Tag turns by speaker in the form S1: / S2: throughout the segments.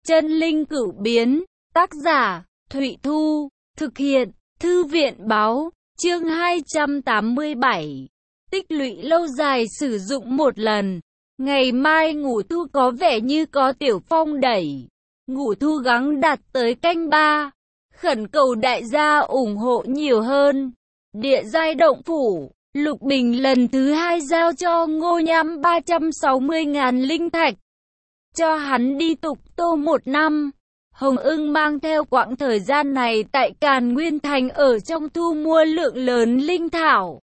S1: Chân linh cửu biến, tác giả, Thụy Thu, thực hiện, Thư viện Báo, chương 287. Tích lũy lâu dài sử dụng một lần. Ngày mai Ngũ Thu có vẻ như có Tiểu Phong đẩy. Ngũ Thu gắng đạt tới canh 3. Khẩn cầu đại gia ủng hộ nhiều hơn. Địa giai động phủ, Lục Bình lần thứ 2 giao cho Ngô Nham 360.000 linh thạch. Cho hắn đi tục tô 1 năm. Hồng Ưng mang theo quãng thời gian này tại Càn Nguyên Thành ở trong thu mua lượng lớn linh thảo.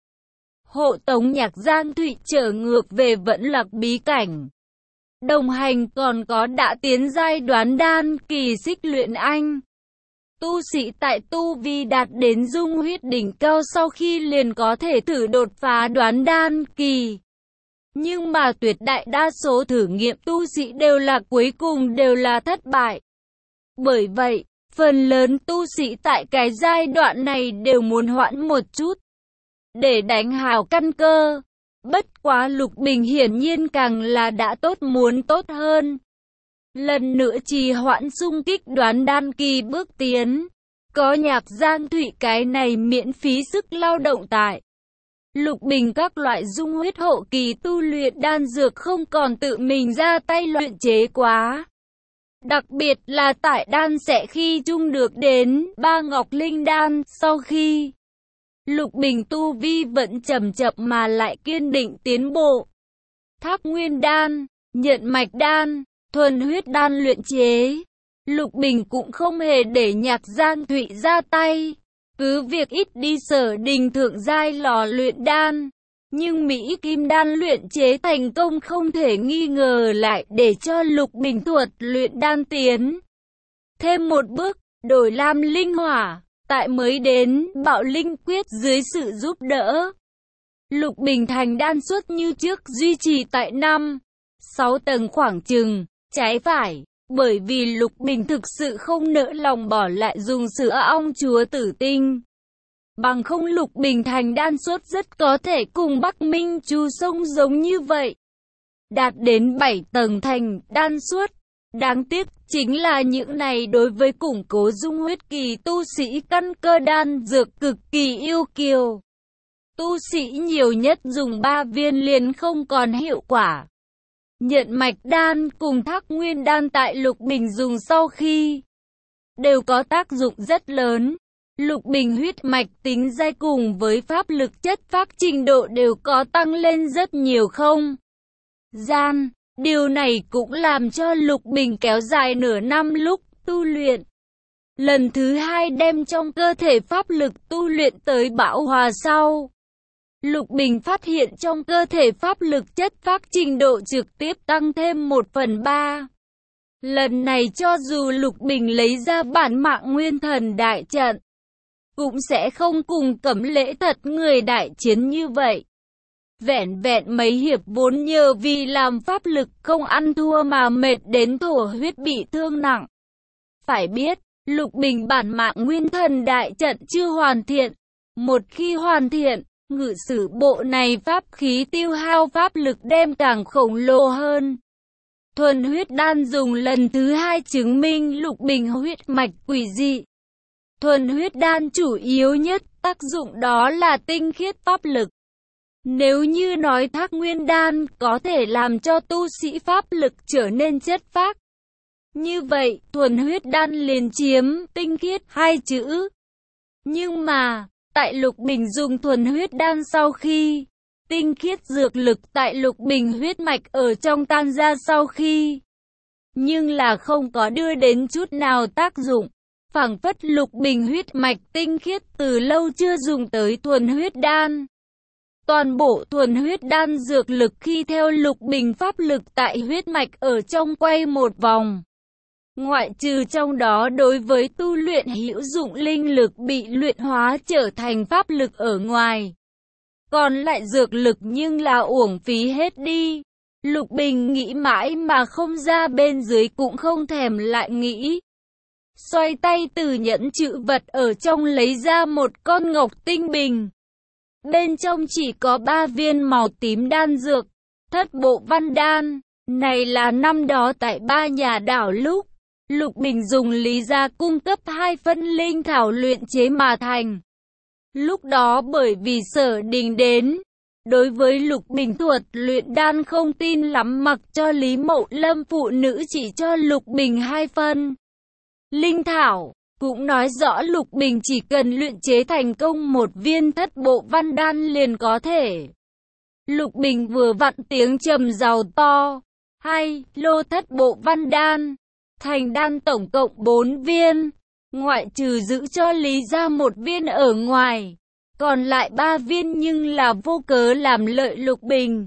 S1: Hộ tống Nhạc Giang Thụy trở ngược về Vẫn Lạc bí cảnh. Đồng hành còn có đã tiến giai đoán đan kỳ Xích Luyện Anh. Tu sĩ tại tu vi đạt đến dung huyết đỉnh cao sau khi liền có thể thử đột phá đoán đan kỳ. Nhưng mà tuyệt đại đa số thử nghiệm tu sĩ cuối cùng đều là thất bại. Bởi vậy, phần lớn tu sĩ tại cái giai đoạn này đều muốn hoãn một chút để đánh hào căn cơ. Bất quá Lục Bình hiển nhiên càng là đã muốn tốt hơn. Lần nữa trì hoãn xung kích đoán đan kỳ bước tiến. Có Nhạc Giang Thụy cái này miễn phí sức lao động tại. Lục Bình các loại dung huyết hậu kỳ tu luyện đan dược không còn tự mình ra tay luyện chế quá. Đặc biệt là tại đan sẽ khi chung được đến 3 ngọc linh đan sau khi Lục Bình tu vi vẫn chậm chậm mà lại kiên định tiến bộ. Thác nguyên đan, nhận mạch đan, thuần huyết đan luyện chế. Lục Bình cũng không hề để Nhạc Giang Thụy ra tay. Cứ việc ít đi Sở Đình thượng giai lò luyện đan. Nhưng Mỹ Kim đan luyện chế thành công không thể nghi ngờ lại để cho Lục Bình thuật luyện đan tiến thêm một bước, đổi lam linh hỏa. Tại mới đến Bạo Linh Quyết dưới sự giúp đỡ, Lục Bình thành đan suất như trước duy trì tại 5-6 tầng khoảng chừng, trái phải. Bởi vì Lục Bình thực sự không nỡ lòng bỏ lại dùng sữa ong chúa tử tinh. Bằng không Lục Bình thành đan suất rất có thể cùng Bắc Minh Chu Sông giống như vậy. Đạt đến 7 tầng thành đan suất. Đáng tiếc chính là những này đối với củng cố dung huyết kỳ tu sĩ căn cơ đan dược cực kỳ yêu kiều. Tu sĩ nhiều nhất dùng 3 viên liền không còn hiệu quả. Nhận mạch đan cùng thác nguyên đan tại Lục Bình dùng sau khi đều có tác dụng rất lớn. Lục Bình huyết mạch tính giai cùng với pháp lực chất phác trình độ đều có tăng lên rất nhiều không gian. Điều này cũng làm cho Lục Bình kéo dài nửa năm lúc tu luyện. Lần thứ 2 đem trong cơ thể pháp lực tu luyện tới bão hòa sau. Lục Bình phát hiện trong cơ thể pháp lực chất phác trình độ trực tiếp tăng thêm 1/3. Lần này cho dù Lục Bình lấy ra bản mạng nguyên thần đại trận, cũng sẽ không cùng Cẩm Lễ thật người đại chiến như vậy. Vẹn vẹn mấy hiệp vốn nhờ vì làm pháp lực không ăn thua mà mệt đến thổ huyết bị thương nặng. Phải biết, Lục Bình bản mạng nguyên thần đại trận chưa hoàn thiện. Một khi hoàn thiện, ngự sử bộ này pháp khí tiêu hao pháp lực đem càng khổng lồ hơn. Thuần huyết đan dùng lần thứ 2 chứng minh Lục Bình huyết mạch quỷ dị. Thuần huyết đan chủ yếu nhất tác dụng đó là tinh khiết pháp lực. Nếu như nói thác nguyên đan có thể làm cho tu sĩ pháp lực trở nên chất phác, như vậy thuần huyết đan liền chiếm tinh khiết 2 chữ. Nhưng mà tại Lục Bình dùng thuần huyết đan sau khi tinh khiết dược lực tại Lục Bình huyết mạch ở trong tan ra sau khi, nhưng là không có đưa đến chút nào tác dụng. Phảng phất Lục Bình huyết mạch tinh khiết từ lâu chưa dùng tới thuần huyết đan. Toàn bộ thuần huyết đan dược lực khi theo Lục Bình pháp lực tại huyết mạch ở trong quay một vòng. Ngoại trừ trong đó đối với tu luyện hữu dụng linh lực bị luyện hóa trở thành pháp lực ở ngoài. Còn lại dược lực nhưng là uổng phí hết đi. Lục Bình nghĩ mãi mà không ra, bên dưới cũng không thèm lại nghĩ. Xoay tay từ nhẫn chữ vật ở trong lấy ra một con ngọc tinh bình. Bên trong chỉ có 3 viên màu tím đan dược, thất bộ văn đan. Này là năm đó tại Ba Nhà Đảo lúc Lục Bình dùng Lý gia cung cấp 2 phân linh thảo luyện chế mà thành. Lúc đó bởi vì Sở Đình đến, đối với Lục Bình thuật luyện đan không tin lắm, mặc cho Lý Mậu Lâm phụ nữ chỉ cho Lục Bình 2 phân linh thảo, cũng nói rõ Lục Bình chỉ cần luyện chế thành công 1 viên thất bộ văn đan liền có thể. Lục Bình vừa vặn tiếng trầm rào to, 2 lô thất bộ văn đan, thành đan tổng cộng 4 viên, ngoại trừ giữ cho Lý gia 1 viên ở ngoài, còn lại 3 viên nhưng là vô cớ làm lợi Lục Bình.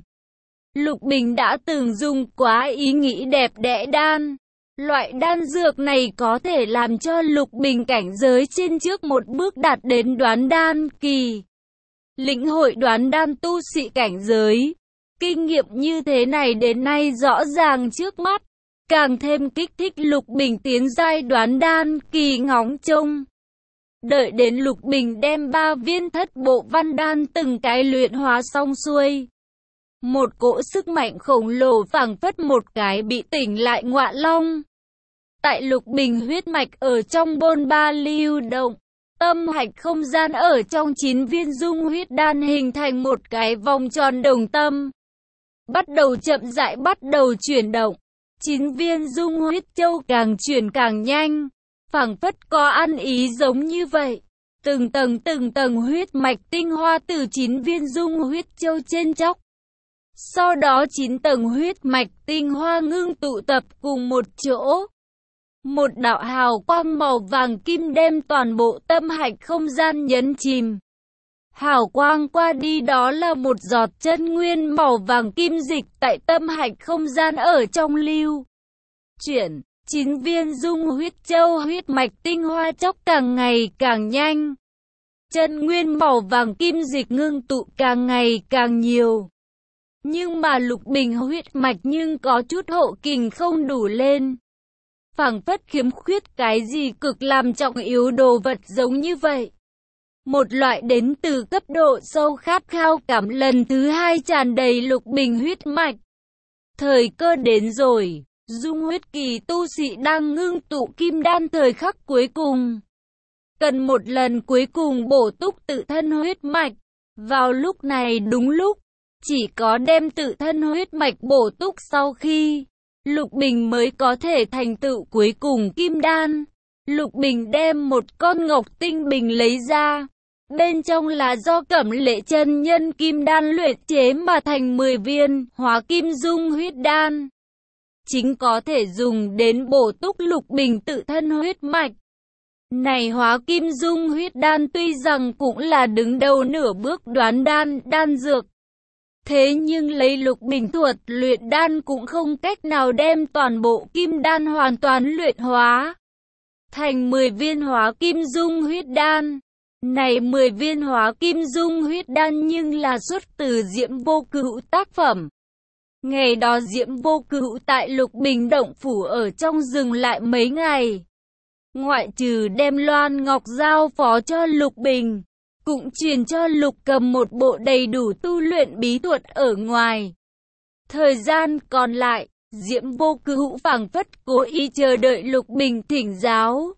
S1: Lục Bình đã từng dùng quá ý nghĩ đẹp đẽ đan. Loại đan dược này có thể làm cho Lục Bình cảnh giới trên trước một bước đạt đến đoán đan kỳ. Lĩnh hội đoán đan tu sĩ cảnh giới. Kinh nghiệm như thế này đến nay rõ ràng trước mắt, càng thêm kích thích Lục Bình tiến giai đoán đan kỳ ngóng trông. Đợi đến Lục Bình đem 3 viên thất bộ văn đan từng cái luyện hóa xong xuôi. Một cỗ sức mạnh khổng lồ phảng phất một cái bị tỉnh lại ngọa long. Tại Lục Bình huyết mạch ở trong bôn ba lưu động, tâm hạch không gian ở trong 9 viên dung huyết đan hình thành một cái vòng tròn đồng tâm. Bắt đầu chậm rãi bắt đầu chuyển động, 9 viên dung huyết châu càng chuyển càng nhanh, phảng phất có ăn ý giống như vậy. Từng tầng huyết mạch tinh hoa từ 9 viên dung huyết châu trên chóc. Sau đó 9 tầng huyết mạch tinh hoa ngưng tụ tập cùng một chỗ. Một đạo hào quang màu vàng kim đem toàn bộ tâm hạch không gian nhấn chìm. Hào quang qua đi đó là một giọt chân nguyên màu vàng kim dịch tại tâm hạch không gian ở trong lưu chuyển. 9 viên dung huyết châu huyết mạch tinh hoa chóc càng ngày càng nhanh. Chân nguyên màu vàng kim dịch ngưng tụ càng ngày càng nhiều. Nhưng mà Lục Bình huyết mạch nhưng có chút hậu kình không đủ lên. Phảng phất khiếm khuyết cái gì cực làm trọng yếu đồ vật giống như vậy. Một loại đến từ cấp độ sâu khát khao cảm lần thứ 2 tràn đầy Lục Bình huyết mạch. Thời cơ đến rồi, dung huyết kỳ tu sĩ đang ngưng tụ kim đan thời khắc cuối cùng. Cần một lần cuối cùng bổ túc tự thân huyết mạch. Vào lúc này đúng lúc, chỉ có đem tự thân huyết mạch bổ túc sau khi Lục Bình mới có thể thành tựu cuối cùng kim đan. Lục Bình đem một con ngọc tinh bình lấy ra. Bên trong là do Cẩm Lệ chân nhân kim đan luyện chế mà thành 10 viên hóa kim dung huyết đan. Chính có thể dùng đến bổ túc Lục Bình tự thân huyết mạch. Này hóa kim dung huyết đan tuy rằng cũng là đứng đầu nửa bước đoán đan dược. Thế nhưng lấy Lục Bình thuật luyện đan cũng không cách nào đem toàn bộ kim đan hoàn toàn luyện hóa thành 10 viên hóa kim dung huyết đan. Này 10 viên hóa kim dung huyết đan nhưng là xuất từ Diễm Vô Cửu tác phẩm. Ngày đó Diễm Vô Cửu tại Lục Bình động phủ ở trong rừng lại mấy ngày. Ngoại trừ đem Loan Ngọc giao phó cho Lục Bình, cũng truyền cho Lục Cầm một bộ đầy đủ tu luyện bí thuật ở ngoài. Thời gian còn lại, Diễm Vô Cửu phảng phất cố ý chờ đợi Lục Bình thỉnh giáo.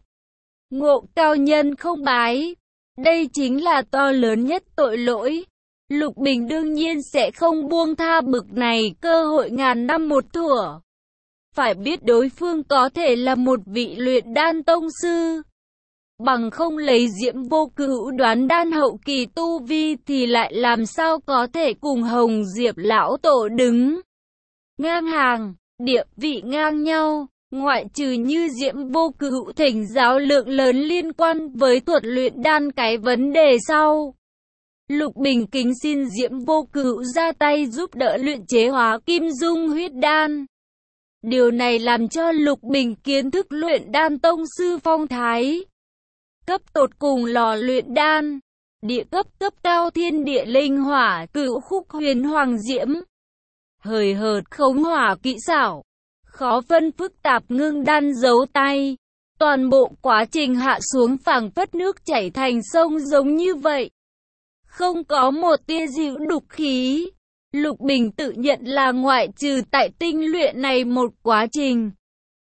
S1: Ngộ cao nhân không bái, đây chính là to lớn nhất tội lỗi. Lục Bình đương nhiên sẽ không buông tha bực này cơ hội ngàn năm một thủa. Phải biết đối phương có thể là một vị luyện đan tông sư. Bằng không lấy Diễm Vô Cửu đoán đan hậu kỳ tu vi thì lại làm sao có thể cùng Hồng Diệp lão tổ đứng ngang hàng, địa vị ngang nhau. Ngoại trừ như Diễm Vô Cửu thỉnh giáo lượng lớn liên quan với thuật luyện đan cái vấn đề sau. Lục Bình kính xin Diễm Vô Cửu ra tay giúp đỡ luyện chế hóa kim dung huyết đan. Điều này làm cho Lục Bình kiến thức luyện đan tông sư phong thái. Cấp tột cùng lò luyện đan, địa cấp cấp cao thiên địa linh hỏa cửu khúc huyền hoàng diễm. Hời hợt khống hỏa kỹ xảo, khó phân phức tạp ngưng đan giấu tay. Toàn bộ quá trình hạ xuống phảng phất nước chảy thành sông giống như vậy. Không có một tia dịu đục khí. Lục Bình tự nhận là ngoại trừ tại tinh luyện này một quá trình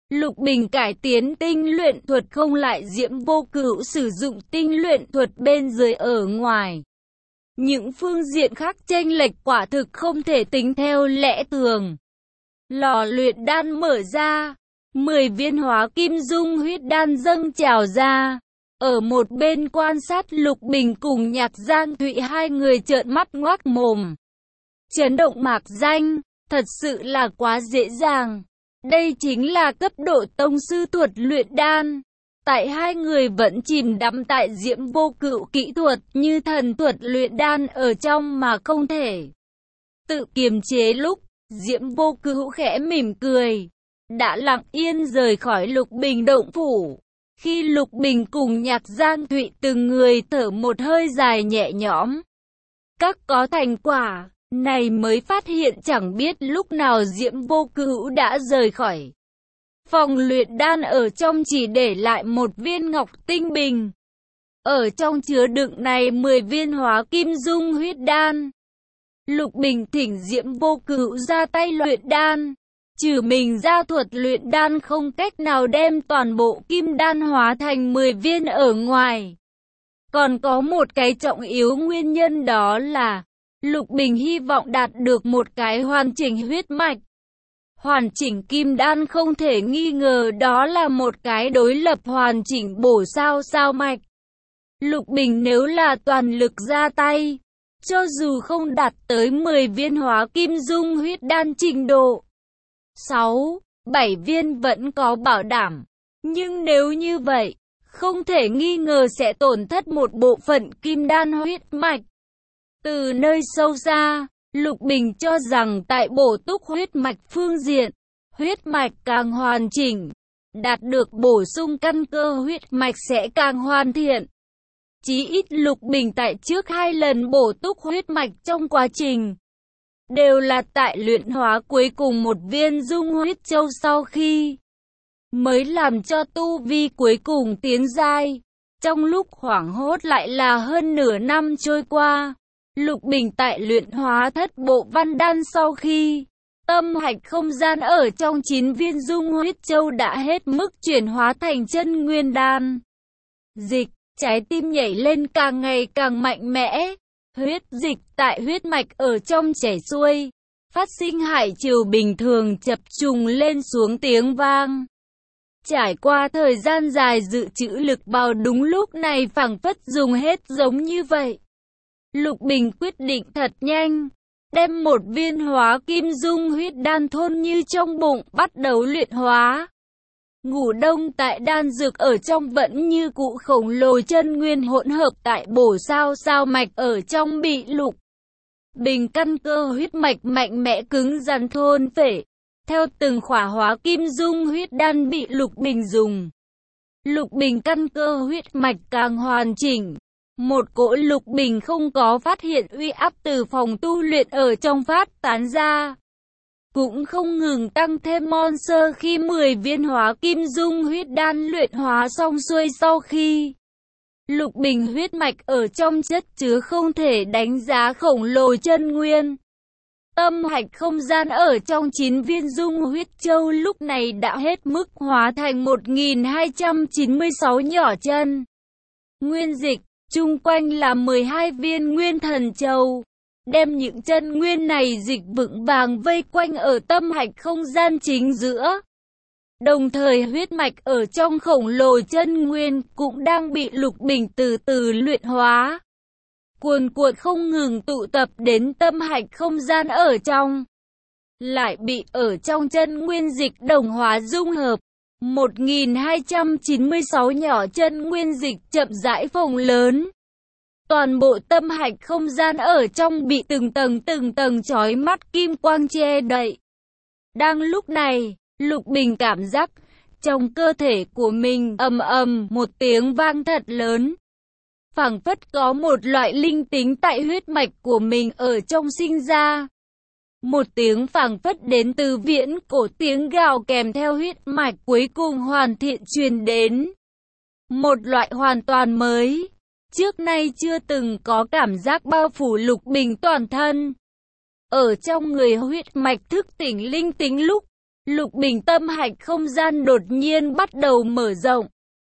S1: Lục Bình cải tiến tinh luyện thuật không lại Diễm Vô Cửu sử dụng tinh luyện thuật bên dưới ở ngoài. Những phương diện khác chênh lệch quả thực không thể tính theo lẽ thường. Lò luyện đan mở ra, 10 viên hóa kim dung huyết đan dâng trào ra. Ở một bên quan sát Lục Bình cùng Nhạc Giang Thụy hai người trợn mắt ngoác mồm. Chấn động mạc danh, thật sự là quá dễ dàng. Đây chính là cấp độ tông sư thuật luyện đan. Tại hai người vẫn chìm đắm tại Diễm Vô Cửu kỹ thuật như thần thuật luyện đan ở trong mà không thể tự kiềm chế lúc Diễm Vô Cửu khẽ mỉm cười, đã lặng yên rời khỏi Lục Bình động phủ. Khi Lục Bình cùng Nhạc Giang Thụy từng người thở một hơi dài nhẹ nhõm, các có thành quả này mới phát hiện chẳng biết lúc nào Diễm Vô Cửu đã rời khỏi phòng luyện đan, ở trong chỉ để lại một viên ngọc tinh bình. Ở trong chứa đựng này 10 viên hóa kim dung huyết đan. Lục Bình thỉnh Diễm Vô Cửu ra tay luyện đan. Trừ mình ra thuật luyện đan không cách nào đem toàn bộ kim đan hóa thành 10 viên ở ngoài. Còn có một cái trọng yếu nguyên nhân, đó là Lục Bình hy vọng đạt được một cái hoàn chỉnh huyết mạch. Hoàn chỉnh kim đan không thể nghi ngờ đó là một cái đối lập hoàn chỉnh bổ sao mạch. Lục Bình nếu là toàn lực ra tay, cho dù không đạt tới 10 viên hóa kim dung huyết đan trình độ 6, 7 viên vẫn có bảo đảm. Nhưng nếu như vậy, không thể nghi ngờ sẽ tổn thất một bộ phận kim đan huyết mạch. Từ nơi sâu xa, Lục Bình cho rằng tại bổ túc huyết mạch phương diện, huyết mạch càng hoàn chỉnh, đạt được bổ sung căn cơ huyết mạch sẽ càng hoàn thiện. Chí ít Lục Bình tại trước 2 lần bổ túc huyết mạch trong quá trình, đều là tại luyện hóa cuối cùng một viên dung huyết châu sau khi mới làm cho tu vi cuối cùng tiến giai. Trong lúc hoảng hốt lại là hơn nửa năm trôi qua. Lục Bình tại luyện hóa thất bộ văn đan sau khi tâm hạch không gian ở trong 9 viên dung huyết châu đã hết mức chuyển hóa thành chân nguyên đan dịch, trái tim nhảy lên càng ngày càng mạnh mẽ. Huyết dịch tại huyết mạch ở trong chảy xuôi, phát sinh hải triều bình thường chập trùng lên xuống tiếng vang. Trải qua thời gian dài dự trữ lực vào đúng lúc này phảng phất dùng hết giống như vậy. Lục Bình quyết định thật nhanh, đem một viên hóa kim dung huyết đan thôn như trong bụng bắt đầu luyện hóa. Ngủ đông tại đan dược ở trong vẫn như cụ khổng lồ chân nguyên hỗn hợp tại bổ sao mạch ở trong bị Lục Bình căn cơ huyết mạch mạnh mẽ cứng rắn thôn phệ. Theo từng khỏa hóa kim dung huyết đan bị Lục Bình dùng, Lục Bình căn cơ huyết mạch càng hoàn chỉnh. Một cỗ Lục Bình không có phát hiện uy áp từ phòng tu luyện ở trong phát tán ra. Cũng không ngừng tăng thêm monster khi 10 viên hóa kim dung huyết đan luyện hóa xong xuôi sau khi Lục Bình huyết mạch ở trong chất chứa không thể đánh giá khổng lồ chân nguyên. Tâm hạch không gian ở trong 9 viên dung huyết châu lúc này đã hết mức hóa thành 1296 nhỏ chân nguyên dịch, chung quanh là 12 viên nguyên thần châu. Đem những chân nguyên này dịch vững vàng vây quanh ở tâm hạch không gian chính giữa. Đồng thời huyết mạch ở trong khổng lồ chân nguyên cũng đang bị Lục Bình từ từ luyện hóa. Cuồn cuộn không ngừng tụ tập đến tâm hạch không gian ở trong. Lại bị ở trong chân nguyên dịch đồng hóa dung hợp. 1296 nhỏ chân nguyên dịch chậm rãi phồng lớn. Toàn bộ tâm hạch không gian ở trong bị từng tầng chói mắt kim quang che đậy. Đang lúc này, Lục Bình cảm giác trong cơ thể của mình ầm ầm một tiếng vang thật lớn. Phảng phất có một loại linh tính tại huyết mạch của mình ở trong sinh ra. Một tiếng phảng phất đến từ viễn cổ, tiếng gào kèm theo huyết mạch cuối cùng hoàn thiện truyền đến. Một loại hoàn toàn mới, trước nay chưa từng có cảm giác bao phủ Lục Bình toàn thân. Ở trong người huyết mạch thức tỉnh linh tính lúc Lục bình tâm hạch không gian đột nhiên bắt đầu mở rộng.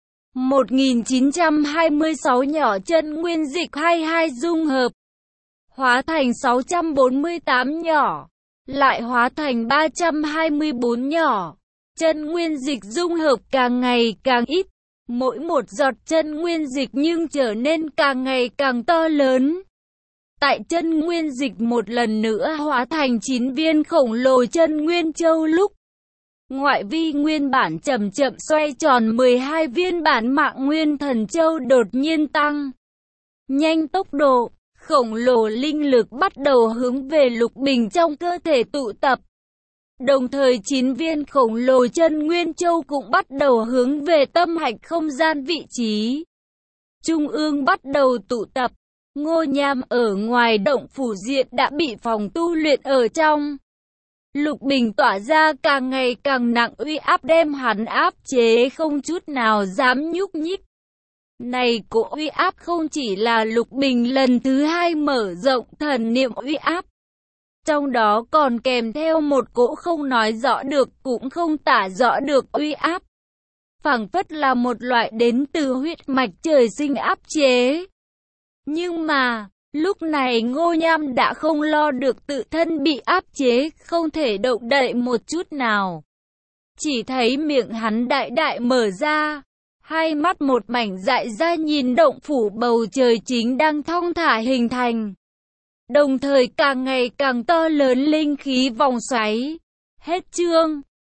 S1: 1926 nhỏ chân nguyên dịch 22 dung hợp, hóa thành 648 nhỏ, lại hóa thành 324 nhỏ. Chân nguyên dịch dung hợp càng ngày càng ít, mỗi một giọt chân nguyên dịch nhưng trở nên càng ngày càng to lớn. Tại chân nguyên dịch một lần nữa hóa thành 9 viên khổng lồ chân nguyên châu lúc ngoại vi nguyên bản chậm chậm xoay tròn 12 viên bản mạng nguyên thần châu đột nhiên tăng nhanh tốc độ, khổng lồ linh lực bắt đầu hướng về Lục Bình trong cơ thể tụ tập. Đồng thời 9 viên khổng lồ chân nguyên châu cũng bắt đầu hướng về tâm hạch không gian vị trí trung ương bắt đầu tụ tập. Ngô Nham ở ngoài động phủ diện đã bị phòng tu luyện ở trong. Lục Bình tỏa ra càng ngày càng nặng uy áp đem hắn áp chế không chút nào dám nhúc nhích. Này cỗ uy áp không chỉ là Lục Bình lần thứ 2 mở rộng thần niệm uy áp. Trong đó còn kèm theo một cỗ không nói rõ được cũng không tả rõ được uy áp. Phảng phất là một loại đến từ huyết mạch trời sinh áp chế. Nhưng mà, lúc này Ngô Nham đã không lo được tự thân bị áp chế, không thể động đậy một chút nào. Chỉ thấy miệng hắn đại đại mở ra, hai mắt một mảnh dại ra nhìn động phủ bầu trời chính đang thong thả hình thành. Đồng thời càng ngày càng to lớn linh khí vòng xoáy. Hết chương.